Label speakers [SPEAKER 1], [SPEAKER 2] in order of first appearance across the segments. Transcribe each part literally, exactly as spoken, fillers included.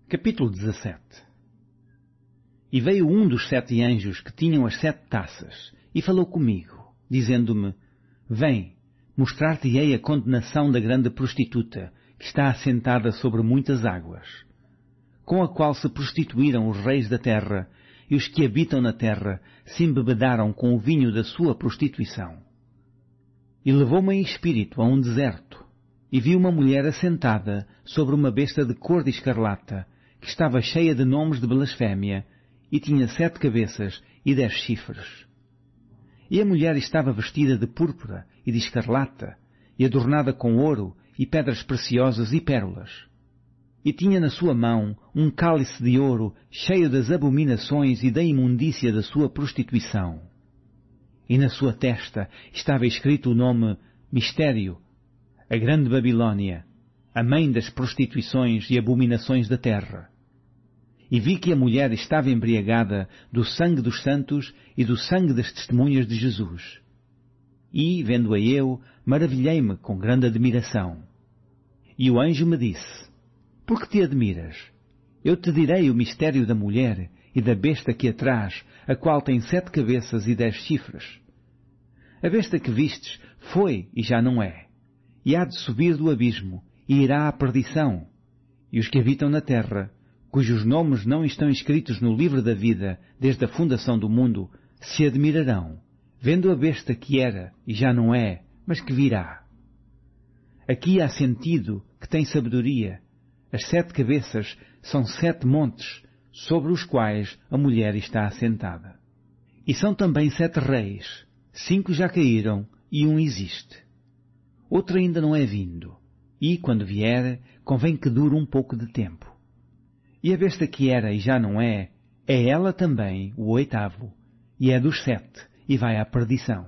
[SPEAKER 1] Capítulo dezassete. E veio um dos sete anjos que tinham as sete taças, e falou comigo, dizendo-me, Vem, mostrar-te-ei a condenação da grande prostituta, que está assentada sobre muitas águas, com a qual se prostituíram os reis da terra, e os que habitam na terra se embebedaram com o vinho da sua prostituição. E levou-me em espírito a um deserto, e vi uma mulher assentada sobre uma besta de cor de escarlata, que estava cheia de nomes de blasfémia, e tinha sete cabeças e dez chifres. E a mulher estava vestida de púrpura e de escarlata, e adornada com ouro e pedras preciosas e pérolas. E tinha na sua mão um cálice de ouro cheio das abominações e da imundícia da sua prostituição. E na sua testa estava escrito o nome Mistério, a grande Babilônia, a mãe das prostituições e abominações da terra. E vi que a mulher estava embriagada do sangue dos santos e do sangue das testemunhas de Jesus. E, vendo-a eu, maravilhei-me com grande admiração. E o anjo me disse, Por que te admiras? Eu te direi o mistério da mulher e da besta que a traz, a qual tem sete cabeças e dez chifres. A besta que vistes foi e já não é, e há de subir do abismo, e irá à perdição. E os que habitam na terra, cujos nomes não estão escritos no livro da vida desde a fundação do mundo, se admirarão, vendo a besta que era e já não é, mas que virá. Aqui há sentido que tem sabedoria. As sete cabeças são sete montes, sobre os quais a mulher está assentada. E são também sete reis, cinco já caíram e um existe. Outro ainda não é vindo, e, quando vier, convém que dure um pouco de tempo. E a besta que era e já não é, é ela também o oitavo, e é dos sete, e vai à perdição.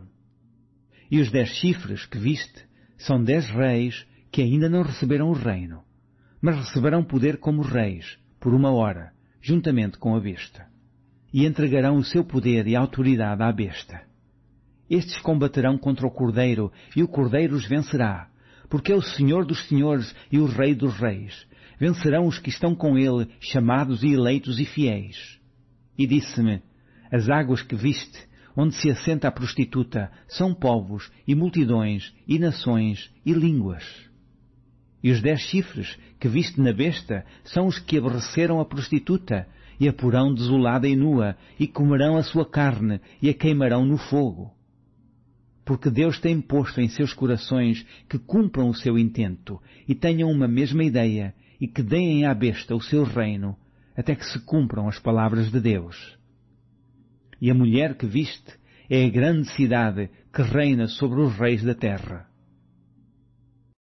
[SPEAKER 1] E os dez chifres que viste são dez reis que ainda não receberam o reino, mas receberão poder como reis, por uma hora, juntamente com a besta. E entregarão o seu poder e autoridade à besta. Estes combaterão contra o Cordeiro, e o Cordeiro os vencerá, porque é o Senhor dos senhores e o Rei dos reis. Vencerão os que estão com ele, chamados e eleitos e fiéis. E disse-me, as águas que viste, onde se assenta a prostituta, são povos e multidões e nações e línguas. E os dez chifres que viste na besta são os que aborreceram a prostituta, e a porão desolada e nua, e comerão a sua carne, e a queimarão no fogo. Porque Deus tem posto em seus corações que cumpram o seu intento, e tenham uma mesma ideia, e que deem à besta o seu reino, até que se cumpram as palavras de Deus. E a mulher que viste é a grande cidade que reina sobre os reis da terra.